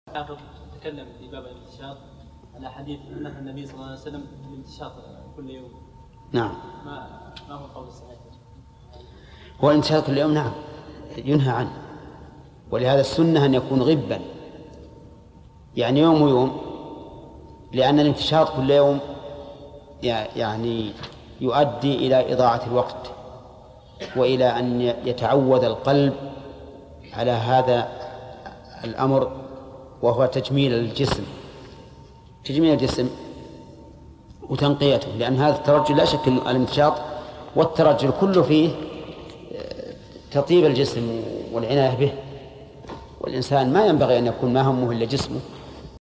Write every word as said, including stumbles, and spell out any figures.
حافظ تكلم في باب الانتشاط على حديث أن النبي صلى الله عليه وسلم الانتشاط كل يوم. نعم. ما ما هو القول الصحيح؟ هو الانتشاط كل يوم نعم ينهى عنه، ولهذا السنة أن يكون غبا، يعني يوم ويوم، لأن الانتشاط كل يوم يعني يؤدي إلى إضاعة الوقت وإلى أن يتعود القلب على هذا الأمر، وهو تجميل الجسم تجميل الجسم وتنقيته، لأن هذا الترجل لا شك أن الانتشاط والترجل كله فيه تطيب الجسم والعناية به، والإنسان ما ينبغي أن يكون ما همه إلا جسمه.